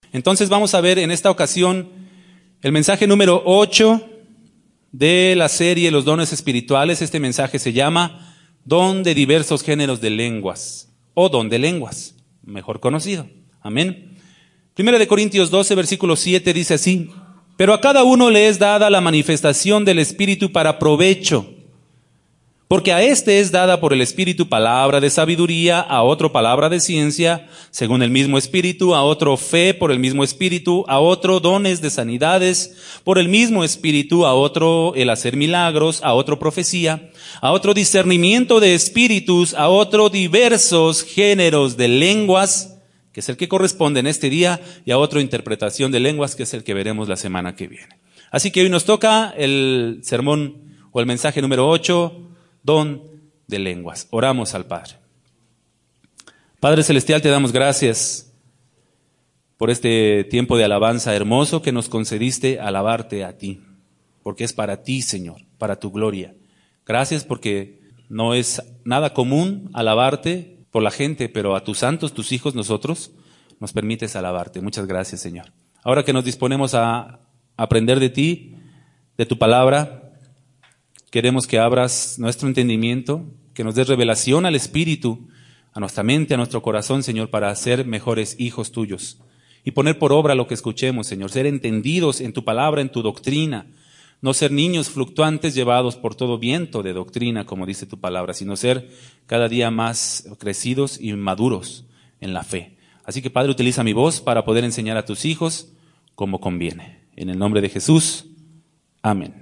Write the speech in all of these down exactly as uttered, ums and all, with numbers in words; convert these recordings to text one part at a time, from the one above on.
Entonces vamos a ver en esta ocasión el mensaje número ocho de la serie Los dones espirituales. Este mensaje se llama Don de diversos géneros de lenguas, o don de lenguas, mejor conocido. Amén. Primera de Corintios doce, versículo siete dice así: pero a cada uno le es dada la manifestación del Espíritu para provecho. Porque a éste es dada por el Espíritu palabra de sabiduría, a otro palabra de ciencia, según el mismo Espíritu, a otro fe por el mismo Espíritu, a otro dones de sanidades por el mismo Espíritu, a otro el hacer milagros, a otro profecía, a otro discernimiento de espíritus, a otro diversos géneros de lenguas, que es el que corresponde en este día, y a otro interpretación de lenguas, que es el que veremos la semana que viene. Así que hoy nos toca el sermón o el mensaje número ocho, don de lenguas. Oramos al Padre. Padre Celestial, te damos gracias por este tiempo de alabanza hermoso que nos concediste, alabarte a ti, porque es para ti, Señor, para tu gloria. Gracias porque no es nada común alabarte por la gente, pero a tus santos, tus hijos, nosotros, nos permites alabarte. Muchas gracias, Señor. Ahora que nos disponemos a aprender de ti, de tu palabra, queremos que abras nuestro entendimiento, que nos des revelación al Espíritu, a nuestra mente, a nuestro corazón, Señor, para ser mejores hijos tuyos y poner por obra lo que escuchemos, Señor, ser entendidos en tu palabra, en tu doctrina, no ser niños fluctuantes llevados por todo viento de doctrina, como dice tu palabra, sino ser cada día más crecidos y maduros en la fe. Así que, Padre, utiliza mi voz para poder enseñar a tus hijos como conviene. En el nombre de Jesús, amén.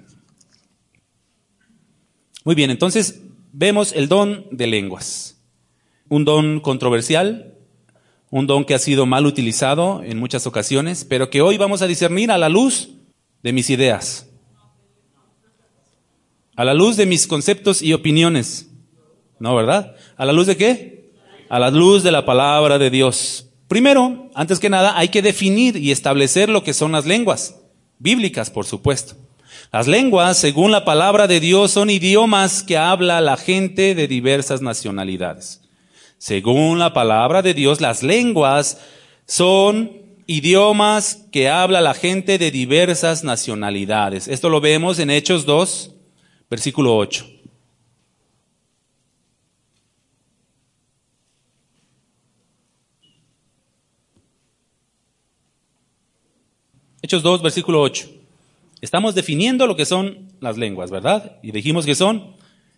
Muy bien, entonces vemos el don de lenguas. Un don controversial, un don que ha sido mal utilizado en muchas ocasiones, pero que hoy vamos a discernir a la luz de mis ideas, a la luz de mis conceptos y opiniones. ¿No, verdad? ¿A la luz de qué? A la luz de la palabra de Dios. Primero, antes que nada, hay que definir y establecer lo que son las lenguas, bíblicas, por supuesto. Las lenguas, según la palabra de Dios, son idiomas que habla la gente de diversas nacionalidades. Según la palabra de Dios, las lenguas son idiomas que habla la gente de diversas nacionalidades. Esto lo vemos en Hechos dos, versículo ocho. Hechos dos, versículo ocho. Estamos definiendo lo que son las lenguas, ¿verdad? Y dijimos que son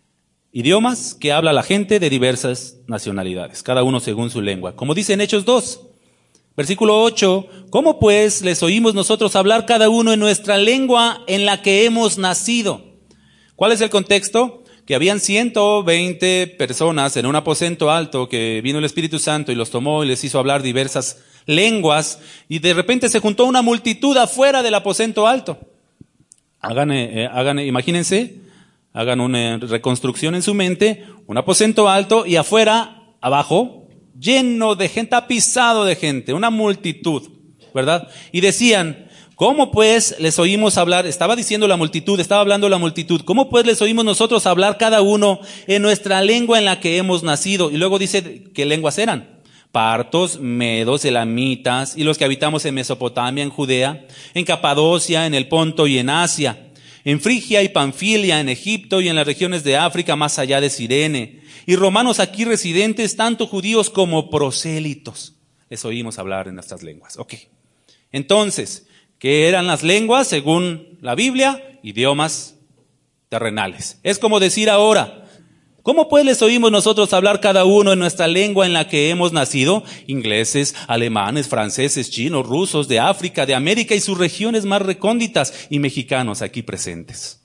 idiomas que habla la gente de diversas nacionalidades, cada uno según su lengua. Como dice en Hechos dos, versículo ocho, ¿cómo pues les oímos nosotros hablar cada uno en nuestra lengua en la que hemos nacido? ¿Cuál es el contexto? Que habían ciento veinte personas en un aposento alto, que vino el Espíritu Santo y los tomó y les hizo hablar diversas lenguas, y de repente se juntó una multitud afuera del aposento alto. Hagan, eh, hagan, imagínense, hagan una reconstrucción en su mente, un aposento alto y afuera, abajo, lleno de gente, tapizado de gente, una multitud, ¿verdad? Y decían, ¿cómo pues les oímos hablar? Estaba diciendo la multitud, estaba hablando la multitud. ¿Cómo pues les oímos nosotros hablar cada uno en nuestra lengua en la que hemos nacido? Y luego dice, ¿qué lenguas eran? Partos, medos, elamitas, y los que habitamos en Mesopotamia, en Judea, en Capadocia, en el Ponto y en Asia, en Frigia y Panfilia, en Egipto y en las regiones de África más allá de Cirene, y romanos aquí residentes, tanto judíos como prosélitos. Les oímos hablar en nuestras lenguas. Ok. Entonces, ¿qué eran las lenguas según la Biblia? Idiomas terrenales. Es como decir ahora, ¿cómo pues les oímos nosotros hablar cada uno en nuestra lengua en la que hemos nacido? Ingleses, alemanes, franceses, chinos, rusos, de África, de América y sus regiones más recónditas, y mexicanos aquí presentes.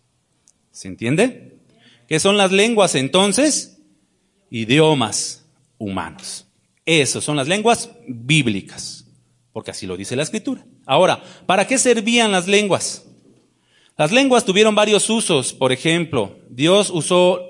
¿Se entiende? ¿Qué son las lenguas entonces? Idiomas humanos. Esas son las lenguas bíblicas, porque así lo dice la Escritura. Ahora, ¿para qué servían las lenguas? Las lenguas tuvieron varios usos. Por ejemplo, Dios usó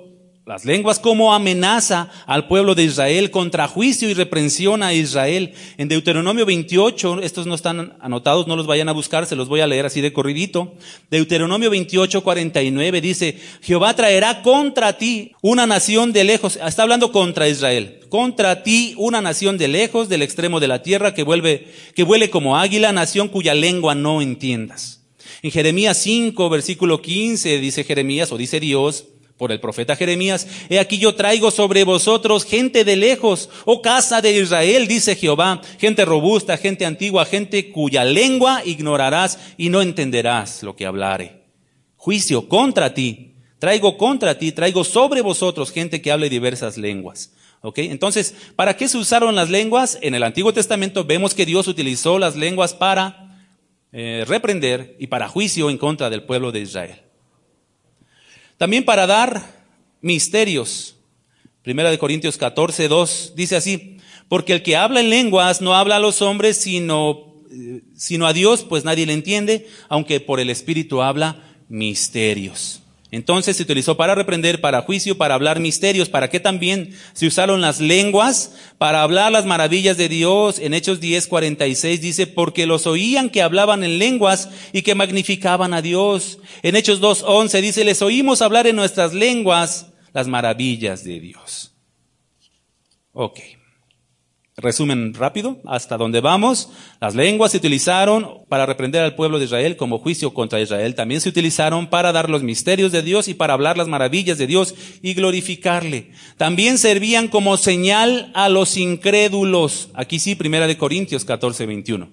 Las lenguas como amenaza al pueblo de Israel, contra juicio y reprensión a Israel. En Deuteronomio veintiocho, estos no están anotados, no los vayan a buscar, se los voy a leer así de corridito. Deuteronomio veintiocho, cuarenta y nueve dice, Jehová traerá contra ti una nación de lejos, está hablando contra Israel, contra ti una nación de lejos, del extremo de la tierra, que vuelve, que vuele como águila, nación cuya lengua no entiendas. En Jeremías cinco, versículo quince, dice Jeremías, o dice Dios, por el profeta Jeremías, he aquí yo traigo sobre vosotros gente de lejos, oh casa de Israel, dice Jehová, gente robusta, gente antigua, gente cuya lengua ignorarás y no entenderás lo que hablare. Juicio contra ti, traigo contra ti, traigo sobre vosotros gente que hable diversas lenguas. ¿Ok? Entonces, ¿para qué se usaron las lenguas? En el Antiguo Testamento vemos que Dios utilizó las lenguas para eh, reprender y para juicio en contra del pueblo de Israel. También para dar misterios. Primera de Corintios catorce, dos dice así, porque el que habla en lenguas no habla a los hombres, sino, sino a Dios, pues nadie le entiende, aunque por el Espíritu habla misterios. Entonces se utilizó para reprender, para juicio, para hablar misterios. ¿Para qué también se usaron las lenguas? Para hablar las maravillas de Dios. En Hechos diez, cuarenta y seis dice, porque los oían que hablaban en lenguas y que magnificaban a Dios. En Hechos dos, once dice, les oímos hablar en nuestras lenguas las maravillas de Dios. Ok. Resumen rápido, hasta donde vamos. Las lenguas se utilizaron para reprender al pueblo de Israel como juicio contra Israel. También se utilizaron para dar los misterios de Dios y para hablar las maravillas de Dios y glorificarle. También servían como señal a los incrédulos. Aquí sí, Primera de Corintios catorce, veintiuno.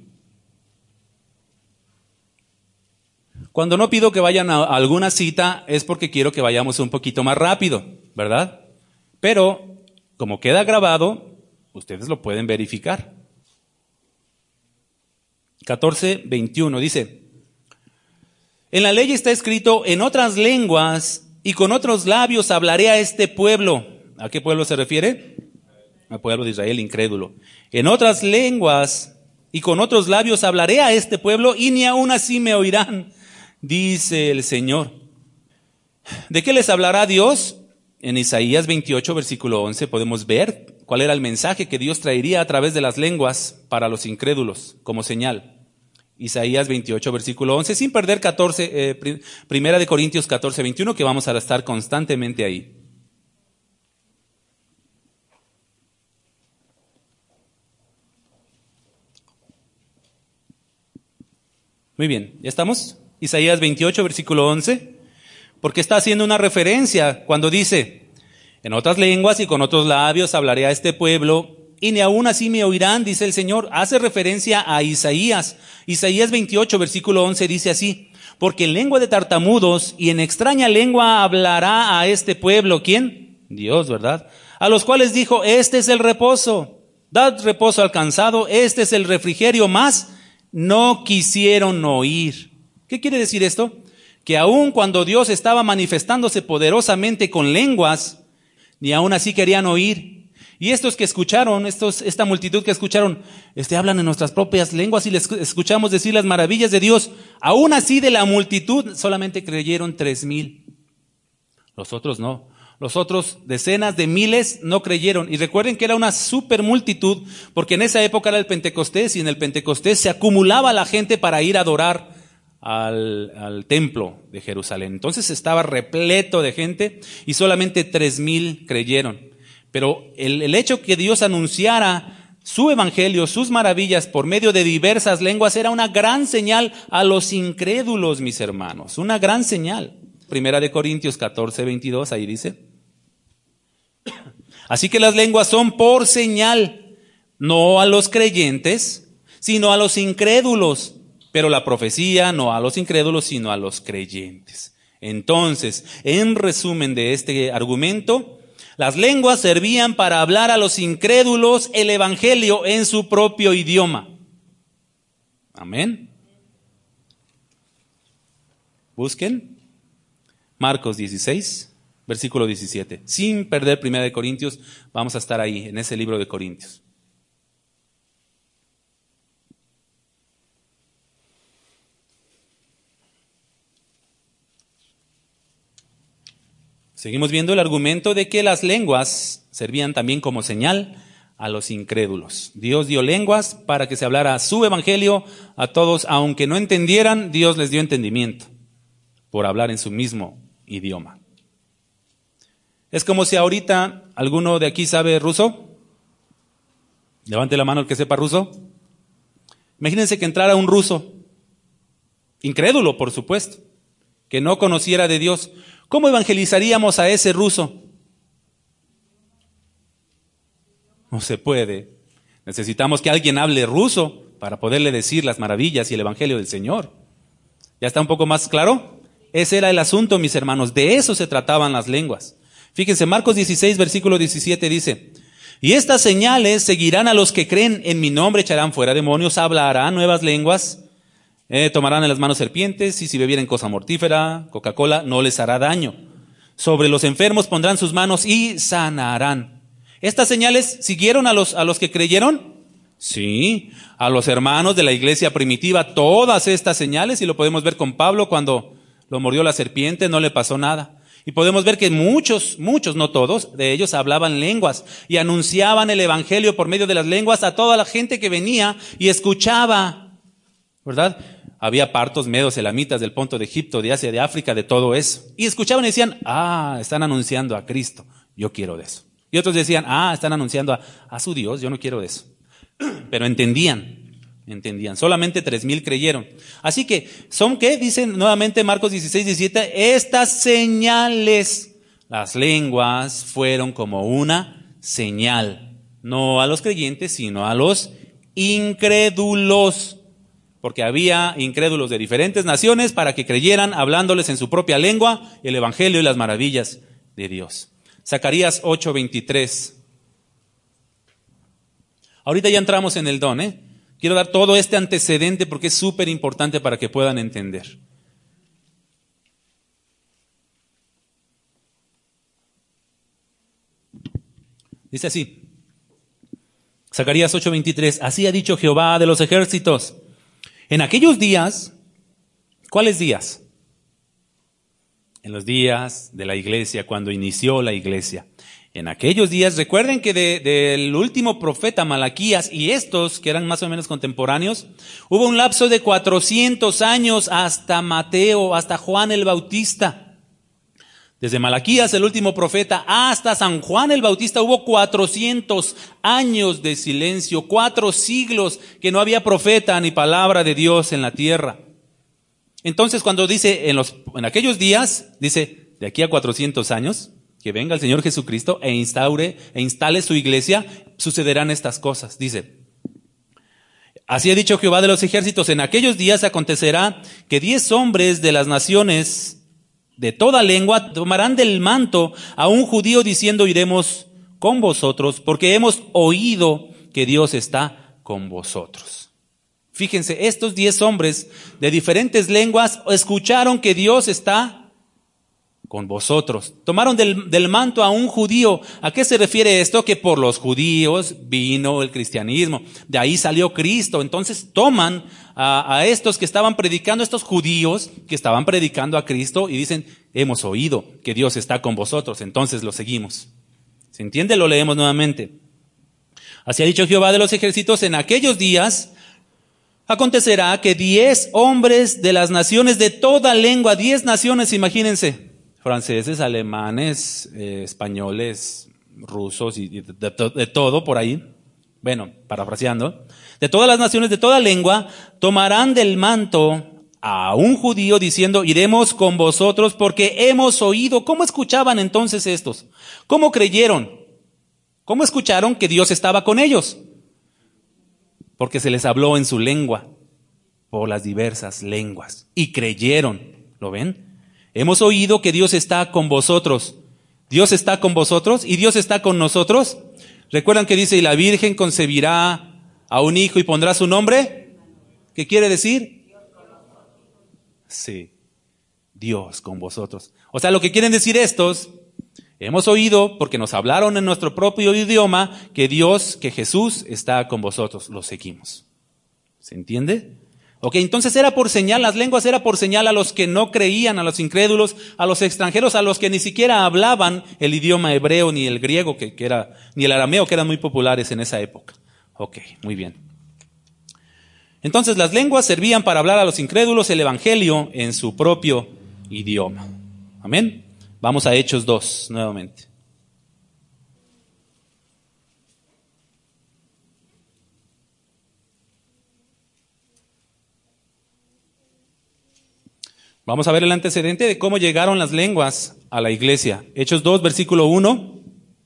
Cuando no pido que vayan a alguna cita es porque quiero que vayamos un poquito más rápido, ¿verdad? Pero, como queda grabado, ustedes lo pueden verificar. catorce, veintiuno dice, en la ley está escrito, en otras lenguas y con otros labios hablaré a este pueblo. ¿A qué pueblo se refiere? Al pueblo de Israel incrédulo. En otras lenguas y con otros labios hablaré a este pueblo y ni aun así me oirán, dice el Señor. ¿De qué les hablará Dios? En Isaías veintiocho, versículo once, podemos ver cuál era el mensaje que Dios traería a través de las lenguas para los incrédulos como señal. Isaías veintiocho, versículo once, sin perder catorce, eh, Primera de Corintios catorce, veintiuno, que vamos a estar constantemente ahí. Muy bien, ¿ya estamos? Isaías veintiocho, versículo once, porque está haciendo una referencia cuando dice, en otras lenguas y con otros labios hablaré a este pueblo, y ni aun así me oirán, dice el Señor. Hace referencia a Isaías. Isaías veintiocho, versículo once dice así, porque en lengua de tartamudos y en extraña lengua hablará a este pueblo. ¿Quién? Dios, ¿verdad? A los cuales dijo, este es el reposo, dad reposo al cansado, este es el refrigerio, mas no quisieron oír. ¿Qué quiere decir esto? Que aun cuando Dios estaba manifestándose poderosamente con lenguas, ni aún así querían oír. Y estos que escucharon, estos, esta multitud que escucharon, este, hablan en nuestras propias lenguas y les escuchamos decir las maravillas de Dios. Aún así de la multitud solamente creyeron tres mil. Los otros no. Los otros decenas de miles no creyeron. Y recuerden que era una super multitud, porque en esa época era el Pentecostés y en el Pentecostés se acumulaba la gente para ir a adorar Al, al templo de Jerusalén. Entonces estaba repleto de gente y solamente tres mil creyeron. Pero el, el hecho que Dios anunciara su evangelio, sus maravillas por medio de diversas lenguas era una gran señal a los incrédulos, mis hermanos. Una gran señal. Primera de Corintios catorce, veintidós, ahí dice. Así que las lenguas son por señal, no a los creyentes, sino a los incrédulos. Pero la profecía no a los incrédulos, sino a los creyentes. Entonces, en resumen de este argumento, las lenguas servían para hablar a los incrédulos el evangelio en su propio idioma. Amén. Busquen Marcos dieciséis, versículo diecisiete. Sin perder Primera de Corintios, vamos a estar ahí, en ese libro de Corintios. Seguimos viendo el argumento de que las lenguas servían también como señal a los incrédulos. Dios dio lenguas para que se hablara su evangelio a todos, aunque no entendieran, Dios les dio entendimiento por hablar en su mismo idioma. Es como si ahorita alguno de aquí sabe ruso. Levante la mano el que sepa ruso. Imagínense que entrara un ruso, incrédulo por supuesto, que no conociera de Dios. ¿Cómo evangelizaríamos a ese ruso? No se puede. Necesitamos que alguien hable ruso para poderle decir las maravillas y el evangelio del Señor. ¿Ya está un poco más claro? Ese era el asunto, mis hermanos. De eso se trataban las lenguas. Fíjense, Marcos dieciséis, versículo diecisiete dice: y estas señales seguirán a los que creen en mi nombre, echarán fuera demonios, hablarán nuevas lenguas, eh, tomarán en las manos serpientes, y si bebieren cosa mortífera, Coca-Cola, no les hará daño. Sobre los enfermos pondrán sus manos y sanarán. ¿Estas señales siguieron a los, a los que creyeron? Sí, a los hermanos de la iglesia primitiva, todas estas señales, y lo podemos ver con Pablo cuando lo mordió la serpiente, no le pasó nada. Y podemos ver que muchos, muchos, no todos, de ellos hablaban lenguas y anunciaban el evangelio por medio de las lenguas a toda la gente que venía y escuchaba, ¿verdad? Había partos, medos, elamitas del Ponto de Egipto, de Asia, de África, de todo eso. Y escuchaban y decían, ah, están anunciando a Cristo, yo quiero de eso. Y otros decían, ah, están anunciando a, a su Dios, yo no quiero de eso. Pero entendían. Entendían. Solamente tres mil creyeron. Así que, ¿son qué? Dicen nuevamente Marcos dieciséis, diecisiete, estas señales, las lenguas fueron como una señal. No a los creyentes, sino a los incrédulos. Porque había incrédulos de diferentes naciones para que creyeran hablándoles en su propia lengua el evangelio y las maravillas de Dios. Zacarías ocho, veintitrés. Ahorita ya entramos en el don, ¿eh? Quiero dar todo este antecedente porque es súper importante para que puedan entender. Dice así, Zacarías ocho, veintitrés, así ha dicho Jehová de los ejércitos. En aquellos días, ¿cuáles días? En los días de la iglesia, cuando inició la iglesia. En aquellos días, recuerden que de, del último profeta Malaquías y estos, que eran más o menos contemporáneos, hubo un lapso de cuatrocientos años hasta Mateo, hasta Juan el Bautista. Desde Malaquías, el último profeta, hasta San Juan el Bautista hubo cuatrocientos años de silencio, cuatro siglos que no había profeta ni palabra de Dios en la tierra. Entonces, cuando dice en, los, en aquellos días, dice de aquí a cuatrocientos años, que venga el Señor Jesucristo e instaure, e instale su iglesia, sucederán estas cosas. Dice, así ha dicho Jehová de los ejércitos, en aquellos días acontecerá que diez hombres de las naciones de toda lengua tomarán del manto a un judío diciendo, iremos con vosotros, porque hemos oído que Dios está con vosotros. Fíjense, estos diez hombres de diferentes lenguas escucharon que Dios está con vosotros. Tomaron del, del manto a un judío. ¿A qué se refiere esto? Que por los judíos vino el cristianismo. De ahí salió Cristo. Entonces toman a, a estos que estaban predicando, estos judíos que estaban predicando a Cristo y dicen, hemos oído que Dios está con vosotros. Entonces lo seguimos. ¿Se entiende? Lo leemos nuevamente. Así ha dicho Jehová de los ejércitos, en aquellos días acontecerá que diez hombres de las naciones de toda lengua, diez naciones, imagínense, franceses, alemanes, eh, españoles, rusos y de, de, de, de todo por ahí, bueno, parafraseando, de todas las naciones, de toda lengua, tomarán del manto a un judío diciendo, iremos con vosotros porque hemos oído. ¿Cómo escuchaban entonces estos? ¿Cómo creyeron? ¿Cómo escucharon que Dios estaba con ellos? Porque se les habló en su lengua, por las diversas lenguas, y creyeron. ¿Lo ven? Hemos oído que Dios está con vosotros. Dios está con vosotros y Dios está con nosotros. ¿Recuerdan que dice, y la Virgen concebirá a un hijo y pondrá su nombre? ¿Qué quiere decir? Sí, Dios con vosotros. O sea, lo que quieren decir estos, hemos oído, porque nos hablaron en nuestro propio idioma, que Dios, que Jesús está con vosotros. Lo seguimos. ¿Se entiende? Ok, entonces era por señal, las lenguas era por señal a los que no creían, a los incrédulos, a los extranjeros, a los que ni siquiera hablaban el idioma hebreo ni el griego, que, que era, ni el arameo, que eran muy populares en esa época. Ok, muy bien. Entonces las lenguas servían para hablar a los incrédulos el evangelio en su propio idioma. Amén. Vamos a Hechos dos nuevamente. Vamos a ver el antecedente de cómo llegaron las lenguas a la iglesia. Hechos dos, versículo uno.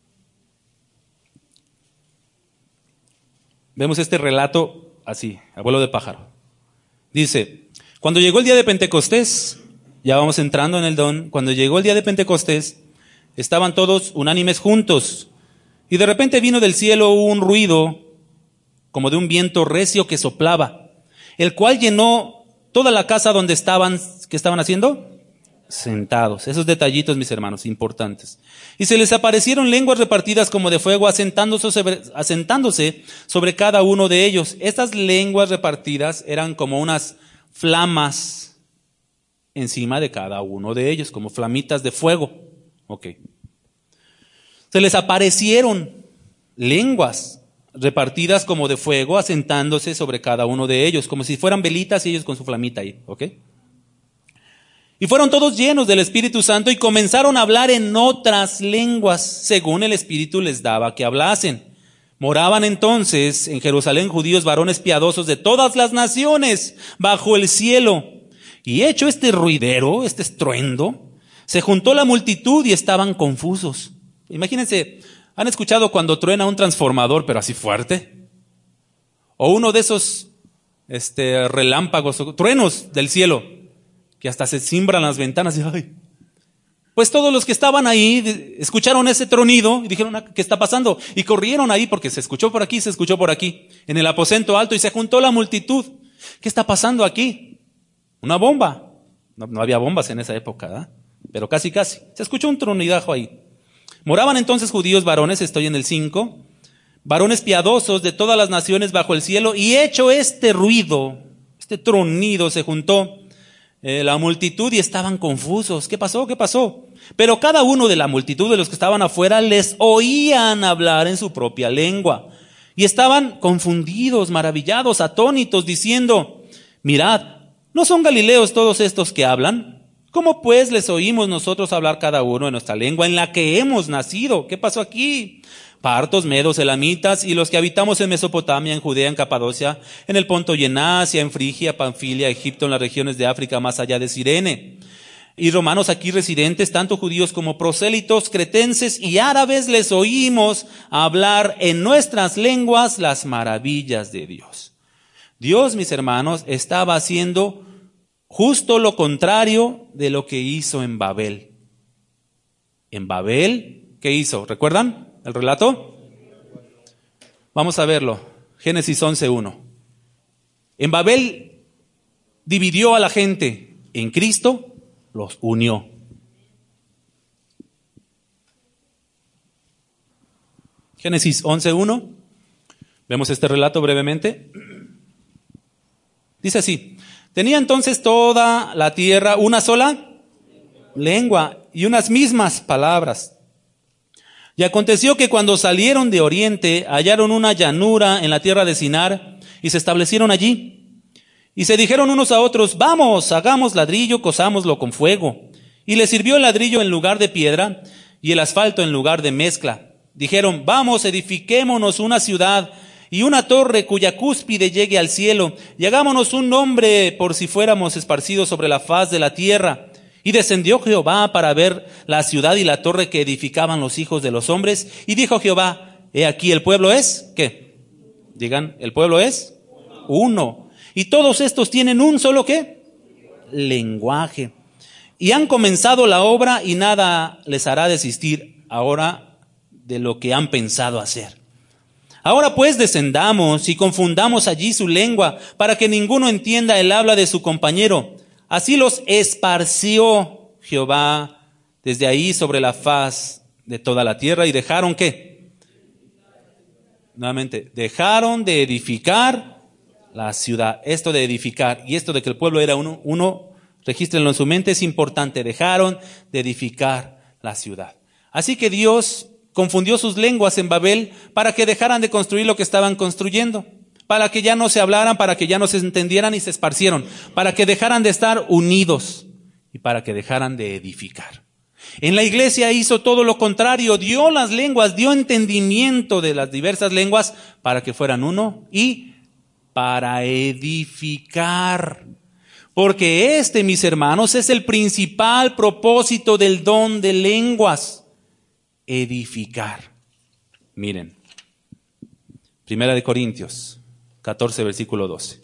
Vemos este relato así, a vuelo de pájaro. Dice, cuando llegó el día de Pentecostés, ya vamos entrando en el don, cuando llegó el día de Pentecostés, estaban todos unánimes juntos, y de repente vino del cielo un ruido, como de un viento recio que soplaba, el cual llenó toda la casa donde estaban. ¿Qué estaban haciendo? Sentados. Esos detallitos, mis hermanos, importantes. Y se les aparecieron lenguas repartidas como de fuego, asentándose sobre, asentándose sobre cada uno de ellos. Estas lenguas repartidas eran como unas flamas encima de cada uno de ellos, como flamitas de fuego. Ok. Se les aparecieron lenguas repartidas como de fuego, asentándose sobre cada uno de ellos, como si fueran velitas y ellos con su flamita ahí. Ok. Y fueron todos llenos del Espíritu Santo y comenzaron a hablar en otras lenguas, según el Espíritu les daba que hablasen. Moraban entonces en Jerusalén judíos varones piadosos de todas las naciones bajo el cielo. Y hecho este ruidero, este estruendo, se juntó la multitud y estaban confusos. Imagínense, ¿han escuchado cuando truena un transformador, pero así fuerte? O uno de esos este, relámpagos, truenos del cielo, que hasta se cimbran las ventanas y ¡ay! Pues todos los que estaban ahí escucharon ese tronido y dijeron, ¿qué está pasando? Y corrieron ahí porque se escuchó por aquí, se escuchó por aquí, en el aposento alto, y se juntó la multitud. ¿Qué está pasando aquí? Una bomba. No, no había bombas en esa época, ¿eh? Pero casi casi. Se escuchó un tronidajo ahí. Moraban entonces judíos varones, estoy en el cinco, varones piadosos de todas las naciones bajo el cielo, y hecho este ruido, este tronido, se juntó Eh, la multitud y estaban confusos. ¿Qué pasó? ¿Qué pasó? Pero cada uno de la multitud de los que estaban afuera les oían hablar en su propia lengua. Y estaban confundidos, maravillados, atónitos, diciendo, mirad, ¿no son galileos todos estos que hablan? ¿Cómo pues les oímos nosotros hablar cada uno en nuestra lengua en la que hemos nacido? ¿Qué pasó aquí? Partos, medos, elamitas, y los que habitamos en Mesopotamia, en Judea, en Capadocia, en el Ponto y en Asia, en Frigia, Panfilia, Egipto, en las regiones de África, más allá de Cirene. Y romanos aquí residentes, tanto judíos como prosélitos, cretenses y árabes, les oímos hablar en nuestras lenguas las maravillas de Dios. Dios, mis hermanos, estaba haciendo justo lo contrario de lo que hizo en Babel. En Babel, ¿qué hizo? ¿Recuerdan el relato? Vamos a verlo. Génesis once uno. En Babel dividió a la gente, en Cristo los unió. Génesis once uno. Vemos este relato brevemente. Dice así: tenía entonces toda la tierra una sola lengua y unas mismas palabras. Y aconteció que cuando salieron de oriente, hallaron una llanura en la tierra de Sinar y se establecieron allí. Y se dijeron unos a otros, vamos, hagamos ladrillo, cozámoslo con fuego. Y les sirvió el ladrillo en lugar de piedra y el asfalto en lugar de mezcla. Dijeron, vamos, edifiquémonos una ciudad y una torre cuya cúspide llegue al cielo, y hagámonos un nombre por si fuéramos esparcidos sobre la faz de la tierra. Y descendió Jehová para ver la ciudad y la torre que edificaban los hijos de los hombres. Y dijo Jehová, he aquí el pueblo es, ¿qué? Digan, el pueblo es uno. Y todos estos tienen un solo, ¿qué? Lenguaje. Y han comenzado la obra y nada les hará desistir ahora de lo que han pensado hacer. Ahora pues descendamos y confundamos allí su lengua para que ninguno entienda el habla de su compañero. Así los esparció Jehová desde ahí sobre la faz de toda la tierra y dejaron ¿qué? Nuevamente, dejaron de edificar la ciudad. Esto de edificar y esto de que el pueblo era uno, uno, regístrenlo en su mente, es importante. Dejaron de edificar la ciudad. Así que Dios confundió sus lenguas en Babel para que dejaran de construir lo que estaban construyendo, para que ya no se hablaran, para que ya no se entendieran y se esparcieron, para que dejaran de estar unidos y para que dejaran de edificar. En la iglesia hizo todo lo contrario, dio las lenguas, dio entendimiento de las diversas lenguas para que fueran uno y para edificar. Porque este, mis hermanos, es el principal propósito del don de lenguas, edificar. Miren, Primera de Corintios catorce, versículo doce.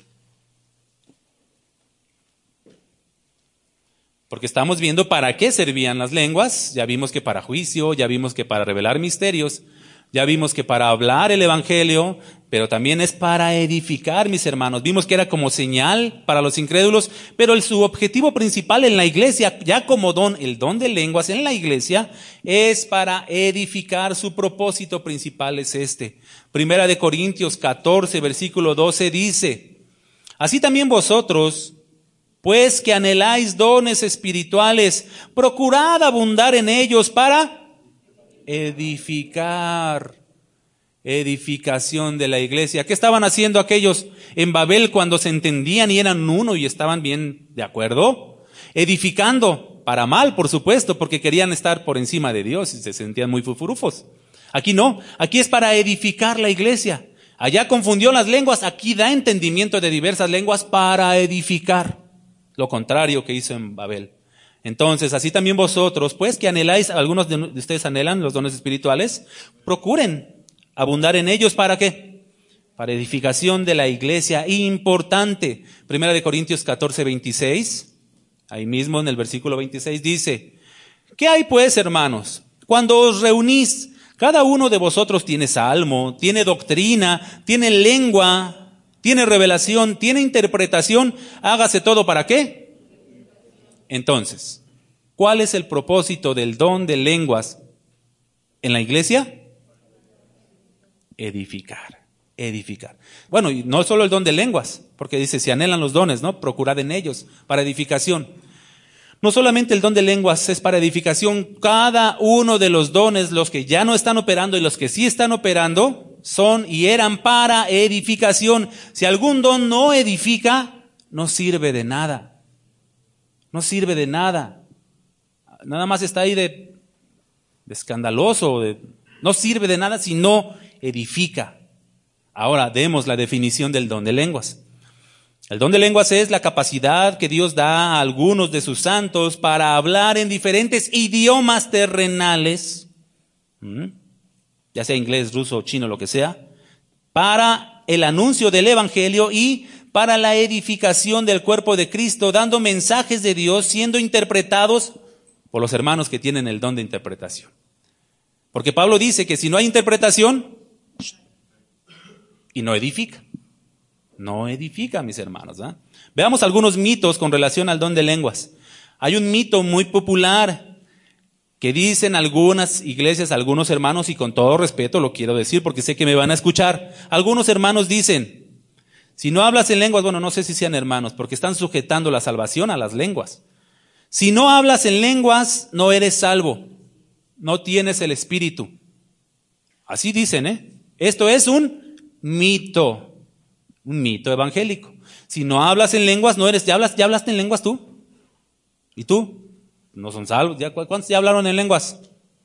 Porque estamos viendo para qué servían las lenguas. Ya vimos que para juicio, ya vimos que para revelar misterios, ya vimos que para hablar el evangelio, pero también es para edificar, mis hermanos. Vimos que era como señal para los incrédulos, pero el, su objetivo principal en la iglesia, ya como don, el don de lenguas en la iglesia, es para edificar. Su propósito principal es este. Primera de Corintios catorce, versículo doce dice: así también vosotros, pues que anheláis dones espirituales, procurad abundar en ellos para edificar. Edificación de la iglesia. ¿Qué estaban haciendo aquellos en Babel cuando se entendían y eran uno y estaban bien de acuerdo? Edificando, para mal, por supuesto, porque querían estar por encima de Dios y se sentían muy fufurufos. Aquí no, aquí es para edificar la iglesia. Allá confundió las lenguas, aquí da entendimiento de diversas lenguas para edificar. Lo contrario que hizo en Babel. Entonces, así también vosotros, pues que anheláis, algunos de ustedes anhelan los dones espirituales, procuren abundar en ellos. ¿Para qué? Para edificación de la iglesia. Importante. Primera de Corintios catorce, veintiséis. Ahí mismo en el versículo veintiséis dice: ¿qué hay pues, hermanos? Cuando os reunís, cada uno de vosotros tiene salmo, tiene doctrina, tiene lengua, tiene revelación, tiene interpretación. Hágase todo ¿para qué? Entonces, ¿cuál es el propósito del don de lenguas en la iglesia? Edificar, edificar. Bueno, y no solo el don de lenguas, porque dice, si anhelan los dones, ¿no? Procurad en ellos, para edificación. No solamente el don de lenguas es para edificación, cada uno de los dones, los que ya no están operando y los que sí están operando, son y eran para edificación. Si algún don no edifica, no sirve de nada. No sirve de nada. Nada más está ahí de, de escandaloso, de, no sirve de nada si no edifica. Ahora, demos la definición del don de lenguas. El don de lenguas es la capacidad que Dios da a algunos de sus santos para hablar en diferentes idiomas terrenales, ¿Mm? ya sea inglés, ruso, chino, lo que sea, para el anuncio del evangelio y para la edificación del cuerpo de Cristo, dando mensajes de Dios siendo interpretados por los hermanos que tienen el don de interpretación. Porque Pablo dice que si no hay interpretación, y no edifica. No edifica, mis hermanos, ¿eh? Veamos algunos mitos con relación al don de lenguas. Hay un mito muy popular que dicen algunas iglesias, algunos hermanos, y con todo respeto lo quiero decir porque sé que me van a escuchar. Algunos hermanos dicen, si no hablas en lenguas, bueno, no sé si sean hermanos, porque están sujetando la salvación a las lenguas. Si no hablas en lenguas, no eres salvo. No tienes el Espíritu. Así dicen, ¿eh? Esto es un mito. Un mito evangélico. Si no hablas en lenguas, no eres, ¿ya hablas, ya hablaste en lenguas tú? ¿Y tú? No son salvos. ¿Ya, ¿Cuántos ya hablaron en lenguas?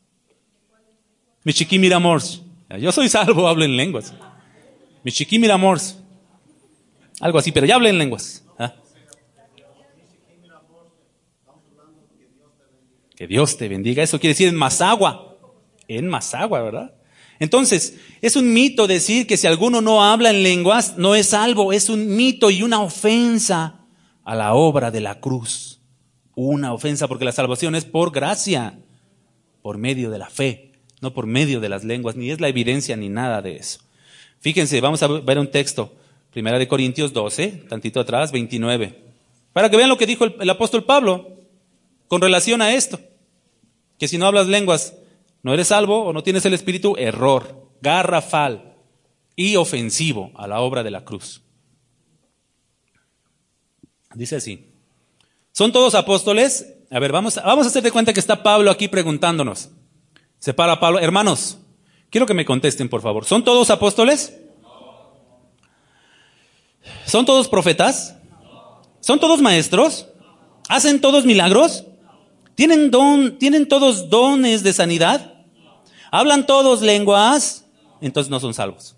Mi chiqui miramors. Yo soy salvo, hablo en lenguas. Mi chiqui miramors. Algo así, pero ya hablé en lenguas. ¿Ah? Que Dios te bendiga. Eso quiere decir en Mazahua. En Mazahua, ¿verdad? Entonces, es un mito decir que si alguno no habla en lenguas, no es salvo. Es un mito y una ofensa a la obra de la cruz. Una ofensa porque la salvación es por gracia, por medio de la fe, no por medio de las lenguas, ni es la evidencia ni nada de eso. Fíjense, vamos a ver un texto. Primera de Corintios doce, tantito atrás, veintinueve. Para que vean lo que dijo el, el apóstol Pablo con relación a esto. Que si no hablas lenguas, no eres salvo o no tienes el Espíritu, error, garrafal y ofensivo a la obra de la cruz. Dice así. ¿Son todos apóstoles? A ver, vamos, vamos a hacer de cuenta que está Pablo aquí preguntándonos. Se para Pablo. Hermanos, quiero que me contesten, por favor. ¿Son todos apóstoles? ¿Son todos profetas? ¿Son todos maestros? ¿Hacen todos milagros? ¿Tienen don, tienen todos dones de sanidad? ¿Hablan todos lenguas? Entonces no son salvos.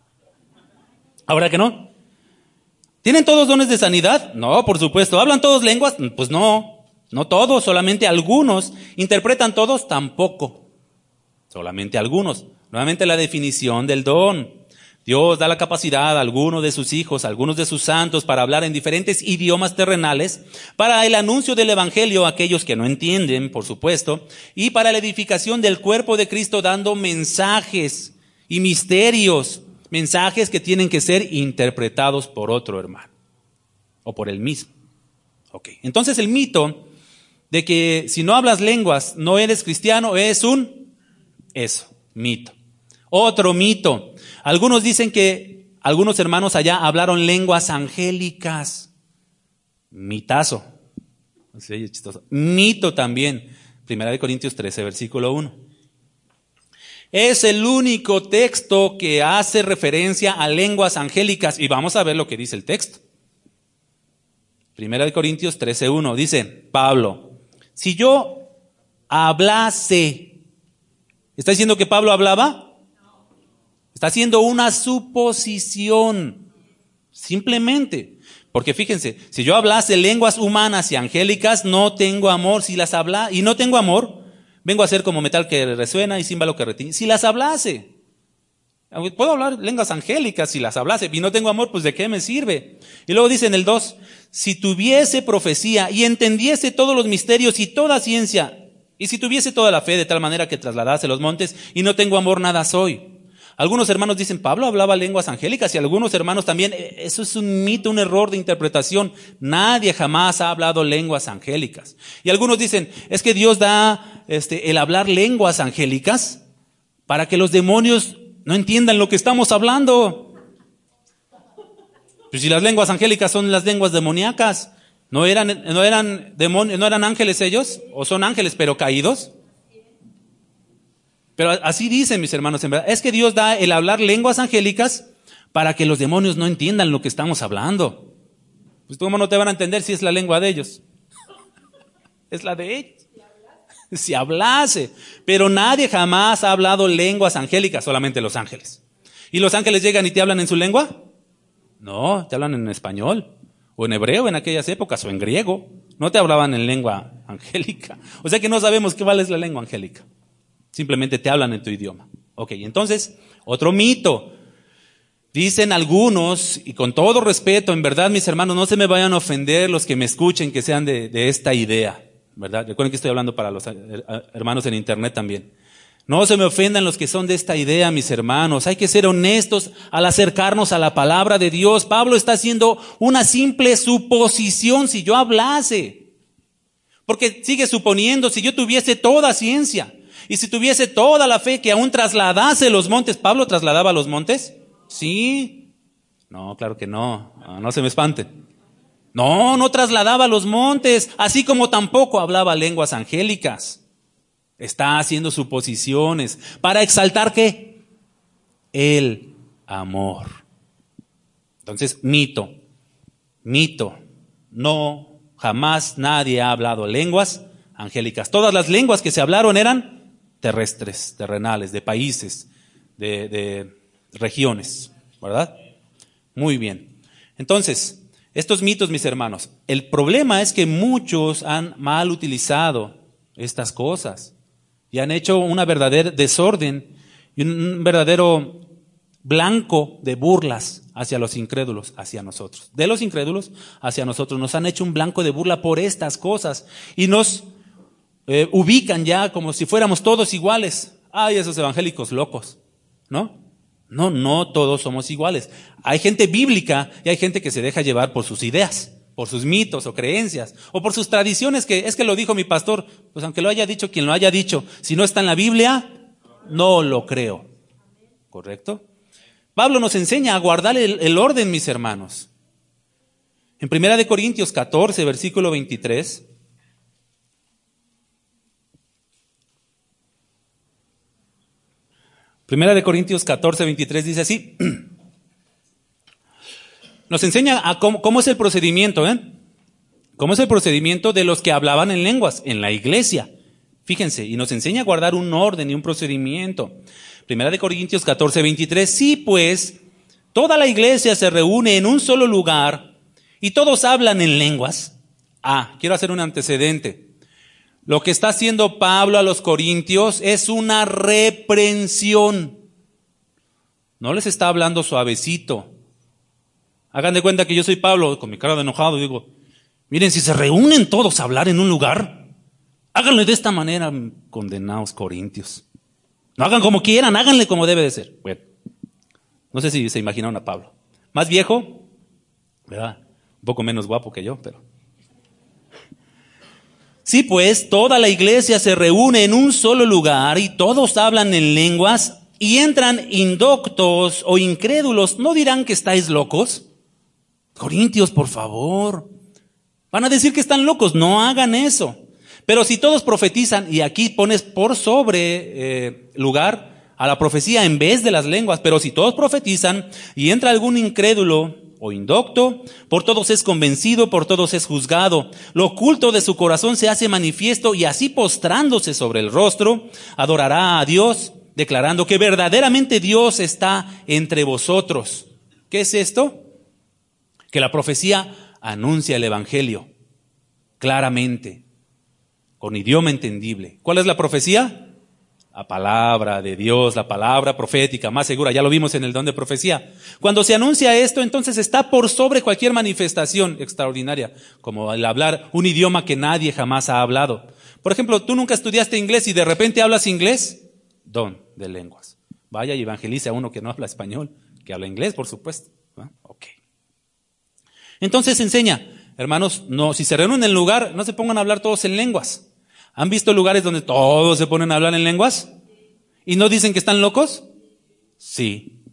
¿Ahora que no? ¿Tienen todos dones de sanidad? No, por supuesto. ¿Hablan todos lenguas? Pues no, no todos, solamente algunos. ¿Interpretan todos? Tampoco. Solamente algunos. Nuevamente la definición del don. Dios da la capacidad a algunos de sus hijos, a algunos de sus santos, para hablar en diferentes idiomas terrenales, para el anuncio del evangelio a aquellos que no entienden, por supuesto, y para la edificación del cuerpo de Cristo, dando mensajes y misterios, mensajes que tienen que ser interpretados por otro hermano, o por él mismo. Ok, entonces el mito de que si no hablas lenguas no eres cristiano es un, eso, mito. Otro mito. Algunos dicen que algunos hermanos allá hablaron lenguas angélicas. Mitazo. Sí, chistoso. Mito también. Primera de Corintios trece, versículo uno. Es el único texto que hace referencia a lenguas angélicas. Y vamos a ver lo que dice el texto. Primera de Corintios trece, uno. Dice Pablo, si yo hablase. ¿Está diciendo que Pablo hablaba? Está haciendo una suposición, simplemente. Porque fíjense, si yo hablase lenguas humanas y angélicas, no tengo amor. Si las habla, y no tengo amor, vengo a ser como metal que resuena y címbalo que retiñe. Si las hablase, puedo hablar lenguas angélicas si las hablase, y no tengo amor, pues ¿de qué me sirve? Y luego dice en el dos, si tuviese profecía y entendiese todos los misterios y toda ciencia, y si tuviese toda la fe de tal manera que trasladase los montes, y no tengo amor, nada soy. Algunos hermanos dicen, Pablo hablaba lenguas angélicas, y algunos hermanos también. Eso es un mito, un error de interpretación. Nadie jamás ha hablado lenguas angélicas. Y algunos dicen, es que Dios da este, el hablar lenguas angélicas para que los demonios no entiendan lo que estamos hablando. Pues si las lenguas angélicas son las lenguas demoníacas, ¿no eran, no eran demonios, no eran ángeles ellos? ¿O son ángeles pero caídos? Pero así dicen mis hermanos, en verdad, es que Dios da el hablar lenguas angélicas para que los demonios no entiendan lo que estamos hablando. Pues ¿cómo no te van a entender si es la lengua de ellos? Es la de ellos. Si hablase. Pero nadie jamás ha hablado lenguas angélicas, solamente los ángeles. ¿Y los ángeles llegan y te hablan en su lengua? No, te hablan en español, o en hebreo en aquellas épocas, o en griego. No te hablaban en lengua angélica. O sea que no sabemos qué vale es la lengua angélica. Simplemente te hablan en tu idioma. Ok, entonces, otro mito. Dicen algunos, y con todo respeto, en verdad, mis hermanos, no se me vayan a ofender los que me escuchen que sean de, de esta idea, ¿verdad? Recuerden que estoy hablando para los hermanos en internet también. No se me ofendan los que son de esta idea, mis hermanos. Hay que ser honestos al acercarnos a la palabra de Dios. Pablo está haciendo una simple suposición si yo hablase. Porque sigue suponiendo, si yo tuviese toda ciencia, y si tuviese toda la fe que aún trasladase los montes. ¿Pablo trasladaba los montes? Sí. No, claro que no. No, no se me espanten. No, no trasladaba los montes, así como tampoco hablaba lenguas angélicas. Está haciendo suposiciones para exaltar ¿qué? El amor. Entonces, mito, mito. No, jamás nadie ha hablado lenguas angélicas. Todas las lenguas que se hablaron eran terrestres, terrenales, de países, de, de regiones, ¿verdad? Muy bien. Entonces, estos mitos, mis hermanos, el problema es que muchos han mal utilizado estas cosas y han hecho una verdadera desorden y un verdadero blanco de burlas hacia los incrédulos, hacia nosotros. De los incrédulos hacia nosotros. Nos han hecho un blanco de burla por estas cosas y nos Eh, ubican ya como si fuéramos todos iguales. Ay, esos evangélicos locos, ¿no? No, no todos somos iguales. Hay gente bíblica y hay gente que se deja llevar por sus ideas, por sus mitos o creencias, o por sus tradiciones, que es que lo dijo mi pastor. Pues aunque lo haya dicho quien lo haya dicho, si no está en la Biblia, no lo creo. ¿Correcto? Pablo nos enseña a guardar el, el orden, mis hermanos. En Primera de Corintios catorce, versículo veintitrés. Primera de Corintios catorce, veintitrés dice así. Nos enseña a cómo, cómo es el procedimiento, ¿eh? ¿Cómo es el procedimiento de los que hablaban en lenguas en la iglesia? Fíjense, y nos enseña a guardar un orden y un procedimiento. Primera de Corintios catorce, veintitrés. Sí, pues, toda la iglesia se reúne en un solo lugar y todos hablan en lenguas. Ah, quiero hacer un antecedente. Lo que está haciendo Pablo a los corintios es una reprensión. No les está hablando suavecito. Hagan de cuenta que yo soy Pablo, con mi cara de enojado, digo, miren, si se reúnen todos a hablar en un lugar, háganle de esta manera, condenados corintios. No hagan como quieran, háganle como debe de ser. Bueno, no sé si se imaginaron a Pablo. Más viejo, ¿verdad? Un poco menos guapo que yo, pero... Sí, pues, toda la iglesia se reúne en un solo lugar y todos hablan en lenguas y entran indoctos o incrédulos. ¿No dirán que estáis locos? Corintios, por favor. Van a decir que están locos. No hagan eso. Pero si todos profetizan, y aquí pones por sobre eh, lugar a la profecía en vez de las lenguas, pero si todos profetizan y entra algún incrédulo o indocto, por todos es convencido, por todos es juzgado. Lo oculto de su corazón se hace manifiesto y así postrándose sobre el rostro, adorará a Dios, declarando que verdaderamente Dios está entre vosotros. ¿Qué es esto? Que la profecía anuncia el evangelio claramente, con idioma entendible. ¿Cuál es la profecía? La palabra de Dios, la palabra profética más segura, ya lo vimos en el don de profecía. Cuando se anuncia esto, entonces está por sobre cualquier manifestación extraordinaria, como el hablar un idioma que nadie jamás ha hablado. Por ejemplo, tú nunca estudiaste inglés y de repente hablas inglés, don de lenguas. Vaya y evangelice a uno que no habla español, que habla inglés, por supuesto. ¿Ah? Ok. Entonces enseña, hermanos, no, si se reúnen en el lugar, no se pongan a hablar todos en lenguas. ¿Han visto lugares donde todos se ponen a hablar en lenguas? ¿Y no dicen que están locos? Sí.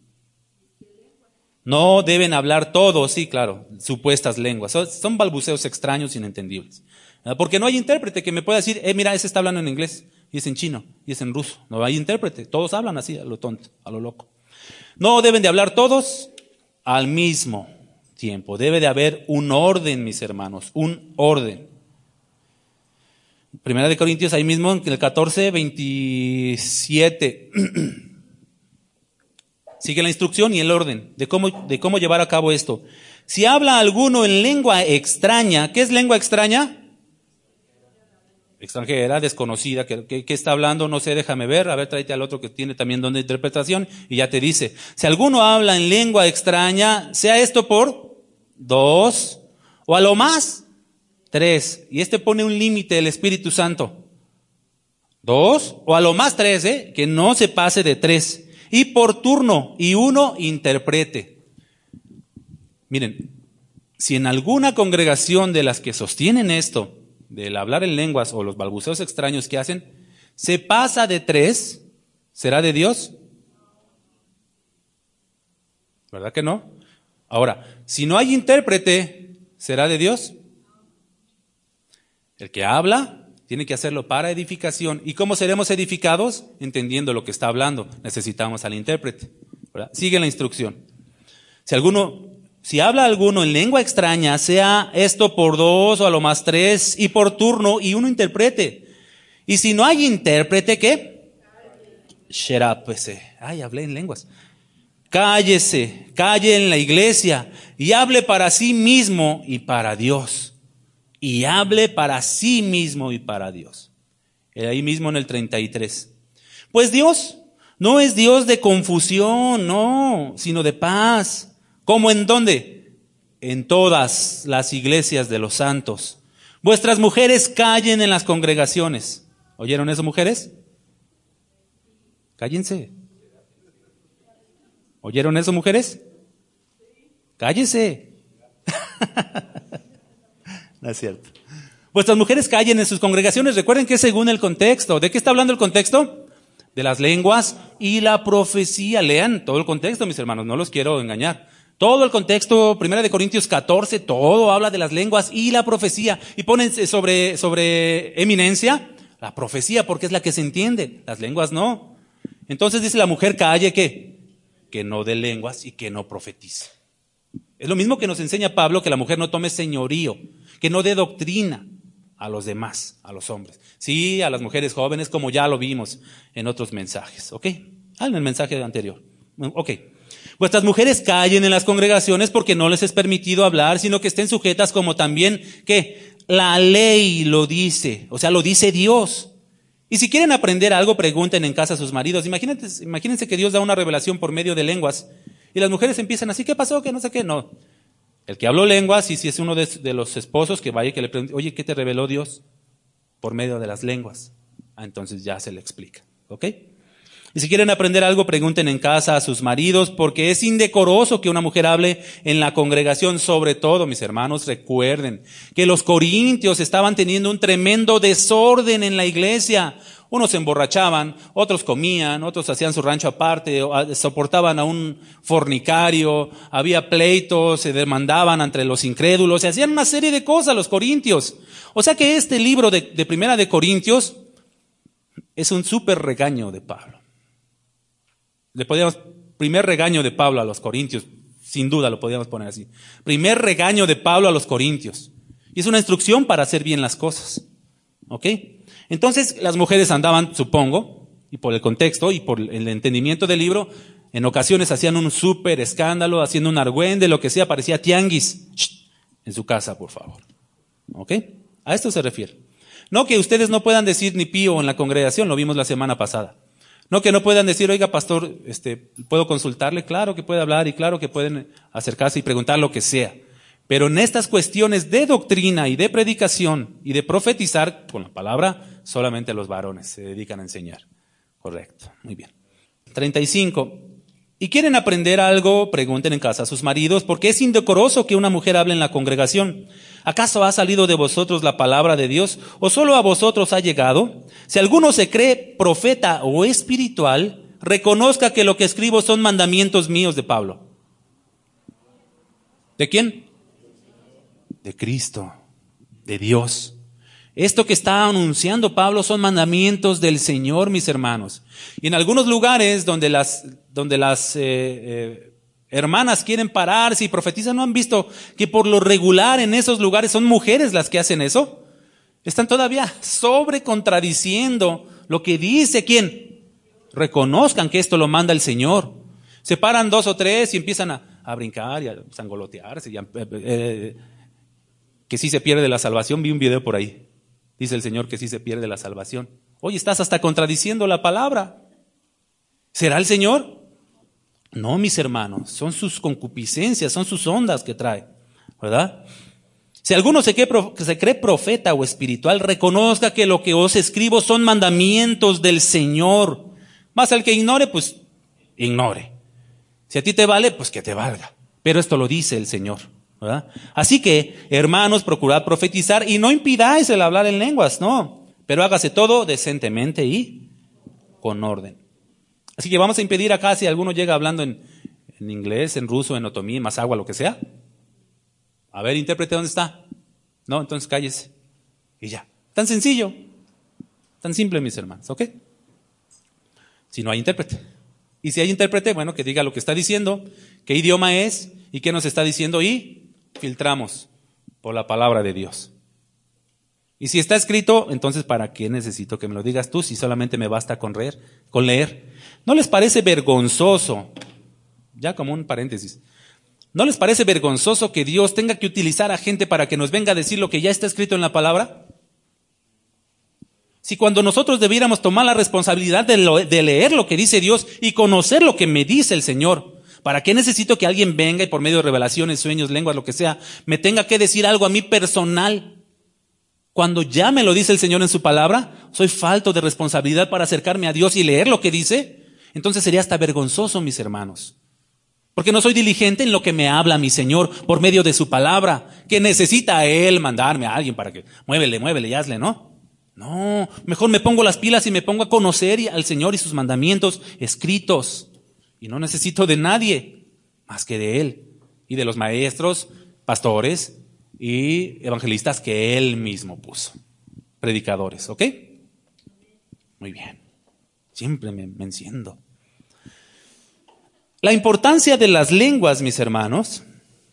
No deben hablar todos, sí, claro, supuestas lenguas. Son, son balbuceos extraños, inentendibles. Porque no hay intérprete que me pueda decir, eh, mira, ese está hablando en inglés, y es en chino, y es en ruso. No hay intérprete, todos hablan así, a lo tonto, a lo loco. No deben de hablar todos al mismo tiempo. Debe de haber un orden, mis hermanos, un orden. Primera de Corintios, ahí mismo, en el catorce, veintisiete. Sigue la instrucción y el orden de cómo, de cómo llevar a cabo esto. Si habla alguno en lengua extraña, ¿qué es lengua extraña? Extranjera, desconocida, ¿qué, qué, qué está hablando? No sé, déjame ver, a ver, tráete al otro que tiene también don de interpretación y ya te dice. Si alguno habla en lengua extraña, sea esto por dos o a lo más tres, y este pone un límite del Espíritu Santo. Dos, o a lo más tres, ¿eh? Que no se pase de tres. Y por turno, y uno interprete. Miren, si en alguna congregación de las que sostienen esto, del hablar en lenguas o los balbuceos extraños que hacen, se pasa de tres, ¿será de Dios? ¿Verdad que no? Ahora, si no hay intérprete, ¿será de Dios? El que habla tiene que hacerlo para edificación. ¿Y cómo seremos edificados? Entendiendo lo que está hablando. Necesitamos al intérprete, ¿verdad? Sigue la instrucción. Si alguno, si habla alguno en lengua extraña, sea esto por dos o a lo más tres, y por turno, y uno interprete. Y si no hay intérprete, ¿qué? Shut up, pues, ay, hablé en lenguas. Cállese, calle en la iglesia y hable para sí mismo y para Dios. Y hable para sí mismo y para Dios. Ahí mismo en el treinta y tres. Pues Dios no es Dios de confusión, no, sino de paz. ¿Cómo en dónde? En todas las iglesias de los santos. Vuestras mujeres callen en las congregaciones. ¿Oyeron eso, mujeres? Cállense. ¿Oyeron eso, mujeres? Cállese. No es cierto. Vuestras mujeres callen en sus congregaciones. Recuerden que es según el contexto. ¿De qué está hablando el contexto? De las lenguas y la profecía. Lean todo el contexto, mis hermanos. No los quiero engañar. Todo el contexto, primera de Corintios catorce, todo habla de las lenguas y la profecía. Y ponen sobre, sobre eminencia la profecía, porque es la que se entiende. Las lenguas no. Entonces dice la mujer calle, ¿qué? Que no dé lenguas y que no profetice. Es lo mismo que nos enseña Pablo, que la mujer no tome señorío, que no dé doctrina a los demás, a los hombres. Sí, a las mujeres jóvenes, como ya lo vimos en otros mensajes. ¿Ok? Ah, en el mensaje anterior. Ok. Vuestras mujeres callen en las congregaciones porque no les es permitido hablar, sino que estén sujetas como también, ¿qué? La ley lo dice, o sea, lo dice Dios. Y si quieren aprender algo, pregunten en casa a sus maridos. Imagínense, imagínense que Dios da una revelación por medio de lenguas y las mujeres empiezan así, ¿qué pasó? Que no sé qué. No. El que habló lenguas, y si es uno de, de los esposos, que vaya y que le pregunte, oye, ¿qué te reveló Dios? Por medio de las lenguas. Ah, entonces ya se le explica. ¿Ok? Y si quieren aprender algo, pregunten en casa a sus maridos, porque es indecoroso que una mujer hable en la congregación. Sobre todo, mis hermanos, recuerden que los corintios estaban teniendo un tremendo desorden en la iglesia. Unos se emborrachaban, otros comían, otros hacían su rancho aparte, soportaban a un fornicario, había pleitos, se demandaban entre los incrédulos, se hacían una serie de cosas los corintios. O sea que este libro de, de Primera de Corintios es un súper regaño de Pablo. Le podíamos, primer regaño de Pablo a los corintios, sin duda lo podíamos poner así. Primer regaño de Pablo a los corintios. Y es una instrucción para hacer bien las cosas. ¿Ok? Entonces las mujeres andaban, supongo, y por el contexto y por el entendimiento del libro, en ocasiones hacían un súper escándalo, haciendo un argüende, lo que sea, parecía tianguis. Shh, en su casa, por favor. ¿Ok? A esto se refiere. No que ustedes no puedan decir ni pío en la congregación, lo vimos la semana pasada. No que no puedan decir, oiga, pastor, este, ¿puedo consultarle? Claro que puede hablar y claro que pueden acercarse y preguntar lo que sea. Pero en estas cuestiones de doctrina y de predicación y de profetizar con la palabra, solamente los varones se dedican a enseñar. Correcto, muy bien. treinta y cinco. ¿Y quieren aprender algo? Pregunten en casa a sus maridos, porque es indecoroso que una mujer hable en la congregación. ¿Acaso ha salido de vosotros la palabra de Dios o solo a vosotros ha llegado? Si alguno se cree profeta o espiritual, reconozca que lo que escribo son mandamientos míos de Pablo. ¿De quién? De Cristo, de Dios. Esto que está anunciando Pablo son mandamientos del Señor, mis hermanos. Y en algunos lugares donde las, donde las eh, eh, hermanas quieren pararse y profetizan, ¿no han visto que por lo regular en esos lugares son mujeres las que hacen eso? Están todavía sobre contradiciendo lo que dice ¿quién? Reconozcan que esto lo manda el Señor. Se paran dos o tres y empiezan a, a brincar y a sangolotearse y a, eh, eh, que sí se pierde la salvación. Vi un video por ahí. Dice el Señor que sí se pierde la salvación. Oye, estás hasta contradiciendo la palabra. ¿Será el Señor? No, mis hermanos, son sus concupiscencias, son sus ondas que trae, ¿verdad? Si alguno se cree, se cree profeta o espiritual, reconozca que lo que os escribo son mandamientos del Señor. Más al que ignore, pues ignore. Si a ti te vale, pues que te valga. Pero esto lo dice el Señor, ¿verdad? Así que, hermanos, procurad profetizar y no impidáis el hablar en lenguas, no. Pero hágase todo decentemente y con orden. Así que vamos a impedir acá si alguno llega hablando en, en inglés, en ruso, en otomí, en mazahua, lo que sea. A ver, intérprete, ¿dónde está? No, entonces cállese. Y ya. Tan sencillo. Tan simple, mis hermanos, ¿ok? Si no hay intérprete. Y si hay intérprete, bueno, que diga lo que está diciendo, qué idioma es y qué nos está diciendo y filtramos por la palabra de Dios. Y si está escrito, entonces ¿para qué necesito que me lo digas tú si solamente me basta con leer? Con leer. ¿No les parece vergonzoso? Ya como un paréntesis. ¿No les parece vergonzoso que Dios tenga que utilizar a gente para que nos venga a decir lo que ya está escrito en la palabra? Si cuando nosotros debiéramos tomar la responsabilidad de, lo, de leer lo que dice Dios y conocer lo que me dice el Señor, ¿para qué necesito que alguien venga y por medio de revelaciones, sueños, lenguas, lo que sea, me tenga que decir algo a mí personal? Cuando ya me lo dice el Señor en su palabra, soy falto de responsabilidad para acercarme a Dios y leer lo que dice. Entonces sería hasta vergonzoso, mis hermanos. Porque no soy diligente en lo que me habla mi Señor por medio de su palabra, que necesita Él mandarme a alguien para que muévele, muévele y hazle, ¿no? No, mejor me pongo las pilas y me pongo a conocer al Señor y sus mandamientos escritos. Y no necesito de nadie más que de Él. y de los maestros, pastores y evangelistas que él mismo puso. Predicadores, ¿ok? Muy bien. Siempre me, me enciendo. La importancia de las lenguas, mis hermanos,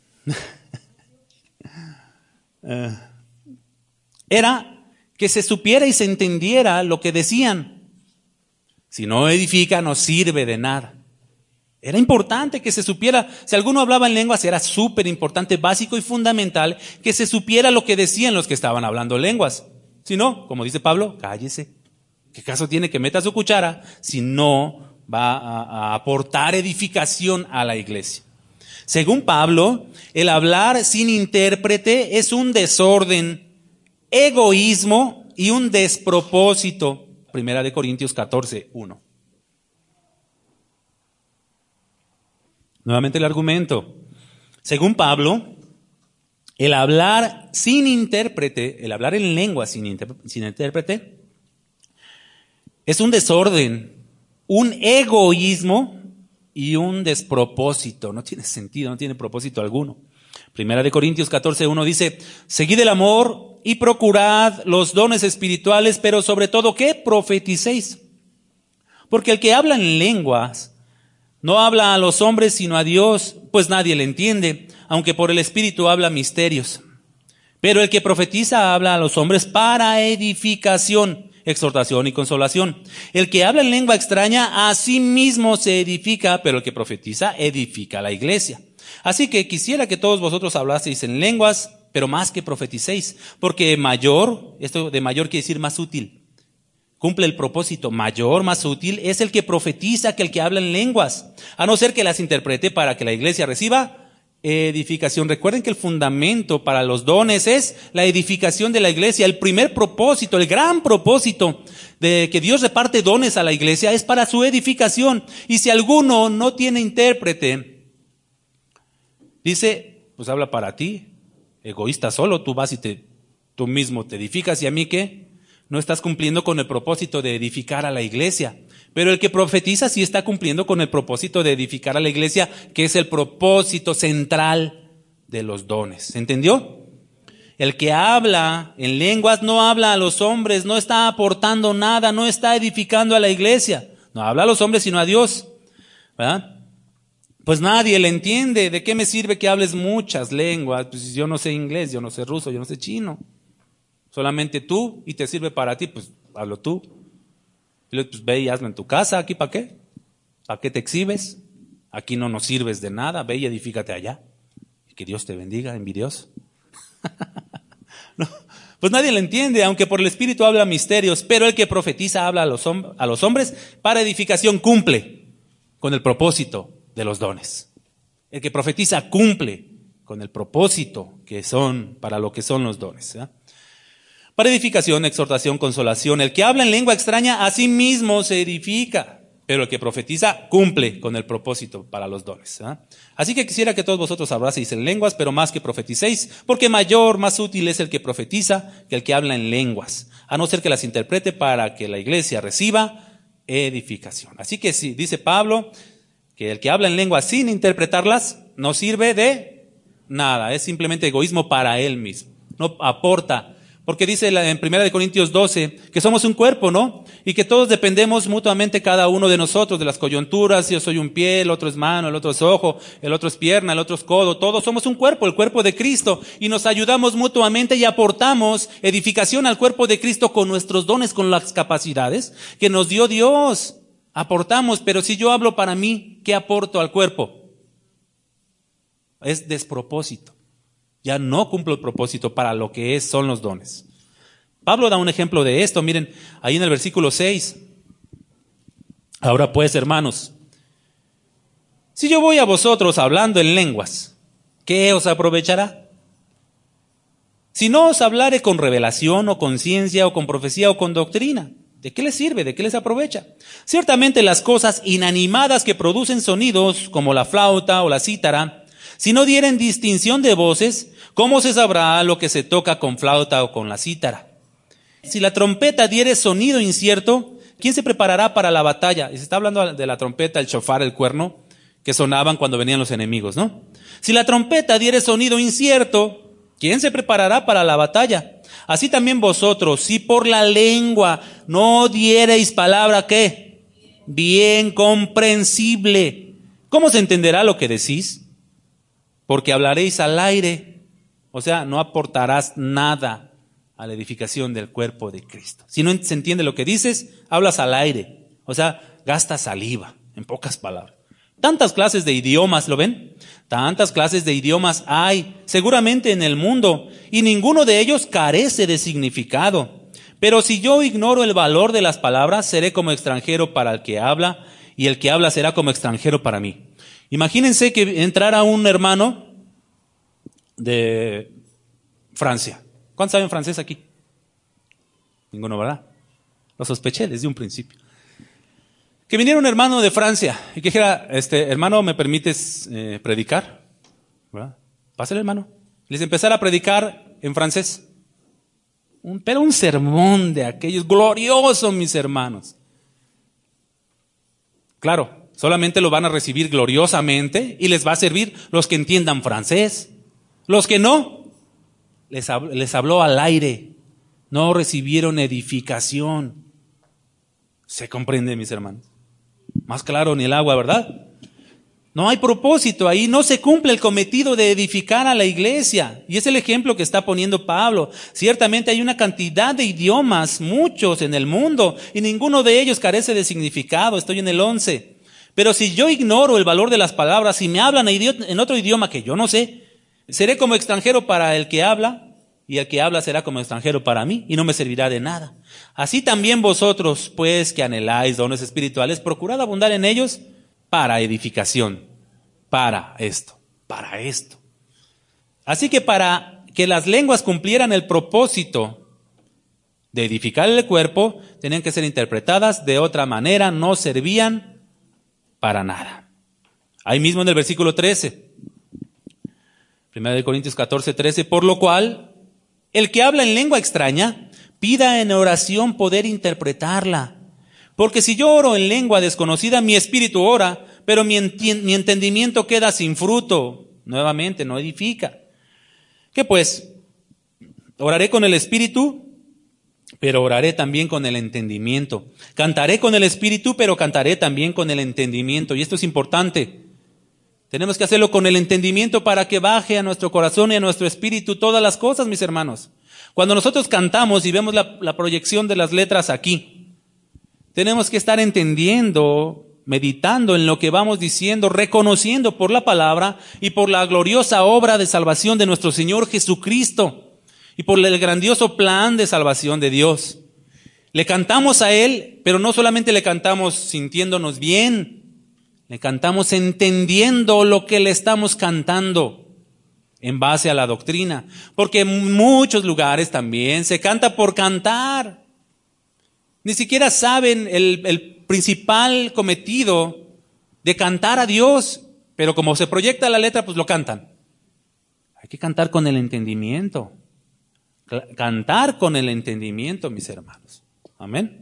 uh, era que se supiera y se entendiera lo que decían. Si no edifica, no sirve de nada. Era importante que se supiera, si alguno hablaba en lenguas, era súper importante, básico y fundamental, que se supiera lo que decían los que estaban hablando lenguas. Si no, como dice Pablo, cállese. ¿Qué caso tiene que meta su cuchara si no va a, a aportar edificación a la iglesia? Según Pablo, el hablar sin intérprete es un desorden, egoísmo y un despropósito. Primera de Corintios catorce, uno. Nuevamente el argumento. Según Pablo, el hablar sin intérprete, el hablar en lengua sin, inter, sin intérprete, es un desorden, un egoísmo y un despropósito. No tiene sentido, no tiene propósito alguno. Primera de Corintios catorce, uno dice, seguid el amor y procurad los dones espirituales, pero sobre todo, ¿qué? Profeticéis. Porque el que habla en lenguas no habla a los hombres sino a Dios, pues nadie le entiende, aunque por el Espíritu habla misterios. Pero el que profetiza habla a los hombres para edificación, exhortación y consolación. El que habla en lengua extraña a sí mismo se edifica, pero el que profetiza edifica a la iglesia. Así que quisiera que todos vosotros hablaseis en lenguas, pero más que profeticéis, porque mayor, esto de mayor quiere decir más útil, cumple el propósito, mayor, más útil, es el que profetiza que el que habla en lenguas, a no ser que las interprete para que la iglesia reciba edificación. Recuerden que el fundamento para los dones es la edificación de la iglesia. El primer propósito, el gran propósito de que Dios reparte dones a la iglesia es para su edificación. Y si alguno no tiene intérprete, dice, pues habla para ti, egoísta solo, tú vas y te, tú mismo te edificas, ¿y a mí qué? No estás cumpliendo con el propósito de edificar a la iglesia. Pero el que profetiza sí está cumpliendo con el propósito de edificar a la iglesia, que es el propósito central de los dones. ¿Se entendió? El que habla en lenguas no habla a los hombres, no está aportando nada, no está edificando a la iglesia. No habla a los hombres sino a Dios, ¿verdad? Pues nadie le entiende. ¿De qué me sirve que hables muchas lenguas? Pues yo no sé inglés, yo no sé ruso, yo no sé chino. Solamente tú, y te sirve para ti, pues hablo tú. Y luego, pues ve y hazlo en tu casa. ¿Aquí para qué? ¿Para qué te exhibes? Aquí no nos sirves de nada, ve y edifícate allá. Y que Dios te bendiga, envidioso. No, pues nadie le entiende, aunque por el Espíritu habla misterios, pero el que profetiza habla a los, hom- a los hombres para edificación, cumple con el propósito de los dones. El que profetiza cumple con el propósito que son, para lo que son los dones, ¿eh? Para edificación, exhortación, consolación. El que habla en lengua extraña a sí mismo se edifica, pero el que profetiza cumple con el propósito para los dones, ¿eh? Así que quisiera que todos vosotros hablaseis en lenguas, pero más que profeticéis, porque mayor, más útil es el que profetiza que el que habla en lenguas, a no ser que las interprete para que la iglesia reciba edificación. Así que sí, dice Pablo, que el que habla en lenguas sin interpretarlas no sirve de nada, es simplemente egoísmo para él mismo, no aporta. Porque dice en Primera de Corintios doce que somos un cuerpo, ¿no? Y que todos dependemos mutuamente cada uno de nosotros, de las coyunturas. Yo soy un pie, el otro es mano, el otro es ojo, el otro es pierna, el otro es codo. Todos somos un cuerpo, el cuerpo de Cristo. Y nos ayudamos mutuamente y aportamos edificación al cuerpo de Cristo con nuestros dones, con las capacidades que nos dio Dios. Aportamos, pero si yo hablo para mí, ¿qué aporto al cuerpo? Es despropósito. Ya no cumplo el propósito para lo que es, son los dones. Pablo da un ejemplo de esto, miren, ahí en el versículo seis. Ahora pues, hermanos, si yo voy a vosotros hablando en lenguas, ¿qué os aprovechará? Si no os hablare con revelación o con ciencia o con profecía o con doctrina, ¿de qué les sirve? ¿De qué les aprovecha? Ciertamente las cosas inanimadas que producen sonidos, como la flauta o la cítara, si no dieren distinción de voces, ¿cómo se sabrá lo que se toca con flauta o con la cítara? Si la trompeta diere sonido incierto, ¿quién se preparará para la batalla? Y se está hablando de la trompeta, el shofar, el cuerno, que sonaban cuando venían los enemigos, ¿no? Si la trompeta diere sonido incierto, ¿quién se preparará para la batalla? Así también vosotros, si por la lengua no diereis palabra, ¿qué? Bien comprensible. ¿Cómo se entenderá lo que decís? Porque hablaréis al aire, o sea, no aportarás nada a la edificación del cuerpo de Cristo. Si no se entiende lo que dices, hablas al aire, o sea, gastas saliva, en pocas palabras. Tantas clases de idiomas, ¿lo ven? Tantas clases de idiomas hay, seguramente en el mundo, y ninguno de ellos carece de significado. Pero si yo ignoro el valor de las palabras, seré como extranjero para el que habla, y el que habla será como extranjero para mí. Imagínense que entrara un hermano de Francia. ¿Cuántos saben francés aquí? Ninguno, ¿verdad? Lo sospeché desde un principio. Que viniera un hermano de Francia y que dijera, este, hermano, ¿me permites eh, predicar? ¿Verdad? Pásale, hermano. Les empezara a predicar en francés. Un, pero un sermón de aquellos, glorioso, mis hermanos. Claro, solamente lo van a recibir gloriosamente y les va a servir los que entiendan francés. Los que no, les habló, les habló al aire. No recibieron edificación. ¿Se comprende, mis hermanos? Más claro ni el agua, ¿verdad? No hay propósito ahí, no se cumple el cometido de edificar a la iglesia. Y es el ejemplo que está poniendo Pablo. Ciertamente hay una cantidad de idiomas, muchos en el mundo, y ninguno de ellos carece de significado. Estoy en el once. Pero si yo ignoro el valor de las palabras, si me hablan en otro idioma que yo no sé, seré como extranjero para el que habla, y el que habla será como extranjero para mí, y no me servirá de nada. Así también vosotros, pues, que anheláis dones espirituales, procurad abundar en ellos para edificación, para esto, para esto. Así que para que las lenguas cumplieran el propósito de edificar el cuerpo, tenían que ser interpretadas de otra manera, no servían para nada. Ahí mismo en el versículo trece, primera de Corintios catorce, trece, por lo cual, el que habla en lengua extraña, pida en oración poder interpretarla. Porque si yo oro en lengua desconocida, mi espíritu ora, pero mi, enti- mi entendimiento queda sin fruto. Nuevamente, no edifica. ¿Qué pues? Oraré con el espíritu, pero oraré también con el entendimiento. Cantaré con el espíritu, pero cantaré también con el entendimiento. Y esto es importante. Tenemos que hacerlo con el entendimiento para que baje a nuestro corazón y a nuestro espíritu todas las cosas, mis hermanos. Cuando nosotros cantamos y vemos la, la proyección de las letras aquí, tenemos que estar entendiendo, meditando en lo que vamos diciendo, reconociendo por la palabra y por la gloriosa obra de salvación de nuestro Señor Jesucristo y por el grandioso plan de salvación de Dios. Le cantamos a Él, pero no solamente le cantamos sintiéndonos bien, le cantamos entendiendo lo que le estamos cantando en base a la doctrina. Porque en muchos lugares también se canta por cantar. Ni siquiera saben el, el principal cometido de cantar a Dios. Pero como se proyecta la letra, pues lo cantan. Hay que cantar con el entendimiento. Cantar con el entendimiento, mis hermanos. Amén.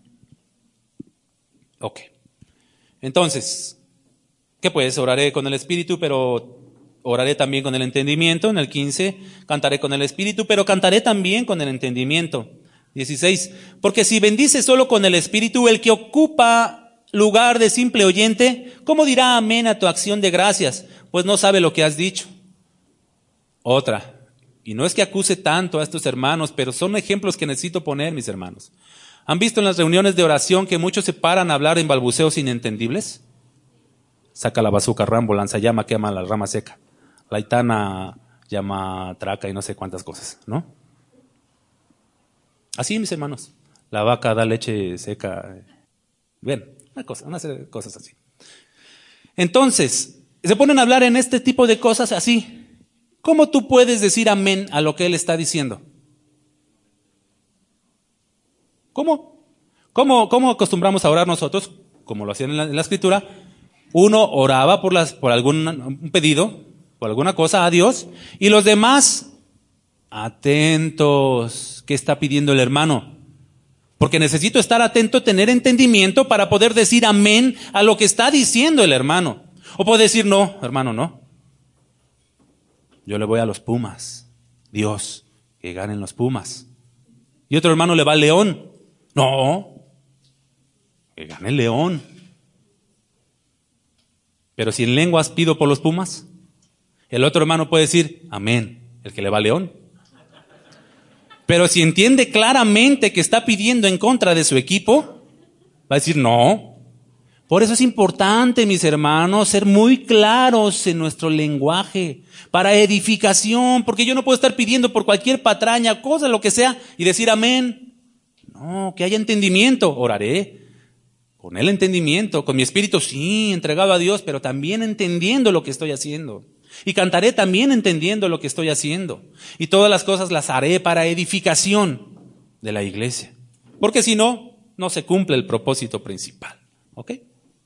Ok. Entonces, ¿qué pues? Oraré con el espíritu, pero oraré también con el entendimiento. En el quince, cantaré con el espíritu, pero cantaré también con el entendimiento. dieciséis, porque si bendice solo con el espíritu, el que ocupa lugar de simple oyente, ¿cómo dirá amén a tu acción de gracias? Pues no sabe lo que has dicho. Otra, y no es que acuse tanto a estos hermanos, pero son ejemplos que necesito poner, mis hermanos. ¿Han visto en las reuniones de oración que muchos se paran a hablar en balbuceos inentendibles? Saca la bazuca, Rambo, lanzallama, quema la rama seca. La itana llama traca y no sé cuántas cosas, ¿no? Así, mis hermanos. La vaca da leche seca. Bien, una cosa, una serie de cosas así. Entonces, se ponen a hablar en este tipo de cosas así. ¿Cómo tú puedes decir amén a lo que él está diciendo? ¿Cómo? ¿Cómo, cómo acostumbramos a orar nosotros? Como lo hacían en la, en la escritura. Uno oraba por, las, por algún un pedido, por alguna cosa a Dios, y los demás, atentos. ¿Qué está pidiendo el hermano? Porque necesito estar atento, tener entendimiento para poder decir amén a lo que está diciendo el hermano. O puede decir, no, hermano, no. Yo le voy a los Pumas. Dios, que ganen los Pumas. Y otro hermano le va al León. No, que gane el León. Pero si en lenguas pido por los Pumas, el otro hermano puede decir, amén, el que le va al León. Pero si entiende claramente que está pidiendo en contra de su equipo, va a decir no. Por eso es importante, mis hermanos, ser muy claros en nuestro lenguaje para edificación, porque yo no puedo estar pidiendo por cualquier patraña, cosa, lo que sea, y decir amén. No, que haya entendimiento. Oraré con el entendimiento, con mi espíritu, sí, entregado a Dios, pero también entendiendo lo que estoy haciendo. Y cantaré también entendiendo lo que estoy haciendo. Y todas las cosas las haré para edificación de la iglesia. Porque si no, no se cumple el propósito principal. ¿Ok?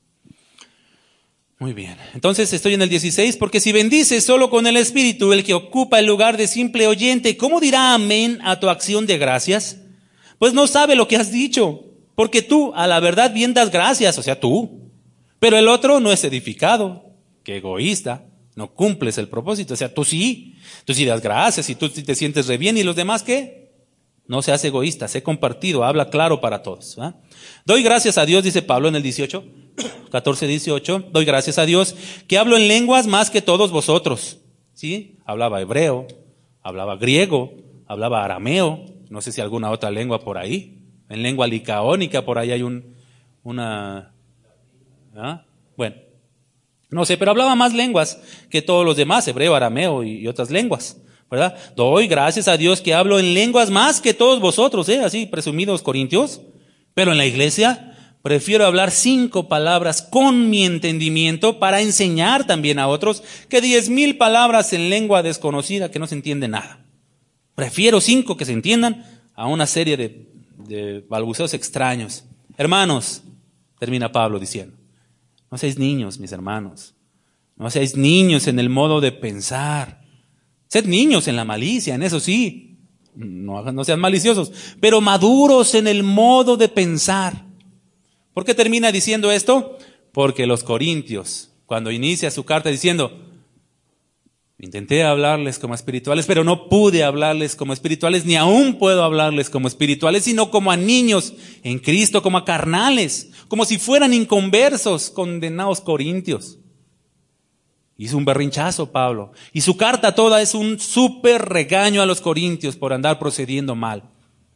Muy bien. Entonces estoy en el dieciséis. Porque si bendices solo con el Espíritu, el que ocupa el lugar de simple oyente, ¿cómo dirá amén a tu acción de gracias? Pues no sabe lo que has dicho. Porque tú, a la verdad, bien das gracias, o sea, tú. Pero el otro no es edificado. Qué egoísta. No cumples el propósito. O sea, tú sí. Tú sí das gracias y tú sí te sientes re bien. ¿Y los demás qué? No seas egoísta, sé compartido, habla claro para todos. ¿eh? Doy gracias a Dios, dice Pablo en el dieciocho, catorce, dieciocho. Doy gracias a Dios que hablo en lenguas más que todos vosotros. ¿Sí? Hablaba hebreo, hablaba griego, hablaba arameo. No sé si alguna otra lengua por ahí. En lengua licaónica por ahí hay un, una, ¿ah? Bueno, no sé, pero hablaba más lenguas que todos los demás, hebreo, arameo y, y otras lenguas, ¿verdad? Doy gracias a Dios que hablo en lenguas más que todos vosotros, ¿eh? Así presumidos corintios, pero en la iglesia prefiero hablar cinco palabras con mi entendimiento para enseñar también a otros que diez mil palabras en lengua desconocida que no se entiende nada. Prefiero cinco que se entiendan a una serie de de balbuceos extraños. Hermanos, termina Pablo diciendo, no seáis niños, mis hermanos, no seáis niños en el modo de pensar. Sed niños en la malicia, en eso sí, no, no sean maliciosos, pero maduros en el modo de pensar. ¿Por qué termina diciendo esto? Porque los corintios, cuando inicia su carta diciendo, intenté hablarles como espirituales, pero no pude hablarles como espirituales, ni aún puedo hablarles como espirituales, sino como a niños en Cristo, como a carnales, como si fueran inconversos, condenados corintios. Hizo un berrinchazo Pablo, y su carta toda es un súper regaño a los corintios por andar procediendo mal.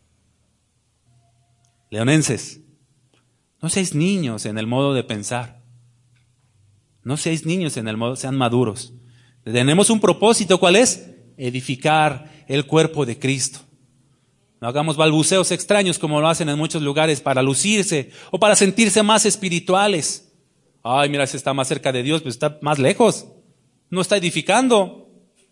Leonenses, no seáis niños en el modo de pensar, no seáis niños en el modo, sean maduros. Tenemos un propósito, ¿cuál es? Edificar el cuerpo de Cristo. No hagamos balbuceos extraños como lo hacen en muchos lugares para lucirse o para sentirse más espirituales. Ay, mira, si está más cerca de Dios, pues está más lejos. No está edificando.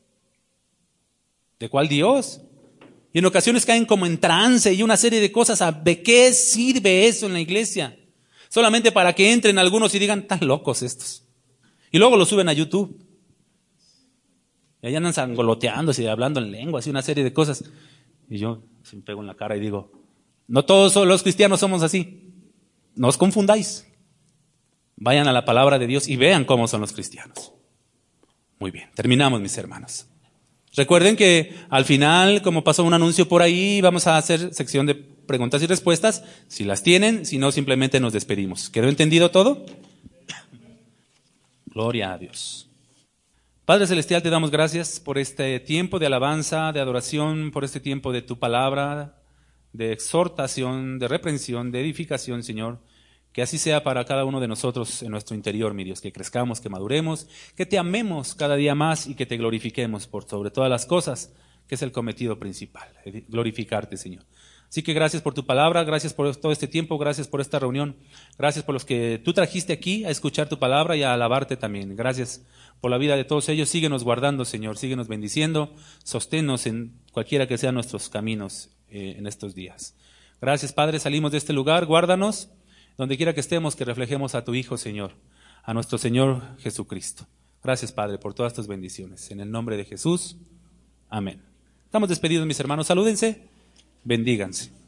¿De cuál Dios? Y en ocasiones caen como en trance y una serie de cosas. ¿De qué sirve eso en la iglesia? Solamente para que entren algunos y digan, tan locos estos. Y luego lo suben a YouTube. Y ahí andan sangoloteándose y hablando en lengua, así una serie de cosas. Y yo se me pego en la cara y digo, no todos los cristianos somos así. No os confundáis. Vayan a la palabra de Dios y vean cómo son los cristianos. Muy bien, terminamos, mis hermanos. Recuerden que al final, como pasó un anuncio por ahí, vamos a hacer sección de preguntas y respuestas. Si las tienen, si no, simplemente nos despedimos. ¿Quedó entendido todo? Gloria a Dios. Padre Celestial, te damos gracias por este tiempo de alabanza, de adoración, por este tiempo de tu palabra, de exhortación, de reprensión, de edificación, Señor. Que así sea para cada uno de nosotros en nuestro interior, mi Dios, que crezcamos, que maduremos, que te amemos cada día más y que te glorifiquemos por sobre todas las cosas, que es el cometido principal, glorificarte, Señor. Así que gracias por tu palabra, gracias por todo este tiempo, gracias por esta reunión, gracias por los que tú trajiste aquí a escuchar tu palabra y a alabarte también. Gracias por la vida de todos ellos. Síguenos guardando, Señor, síguenos bendiciendo, sosténnos en cualquiera que sean nuestros caminos eh, en estos días. Gracias, Padre, salimos de este lugar, guárdanos, donde quiera que estemos, que reflejemos a tu Hijo, Señor, a nuestro Señor Jesucristo. Gracias, Padre, por todas tus bendiciones. En el nombre de Jesús, amén. Estamos despedidos, mis hermanos, salúdense, bendíganse.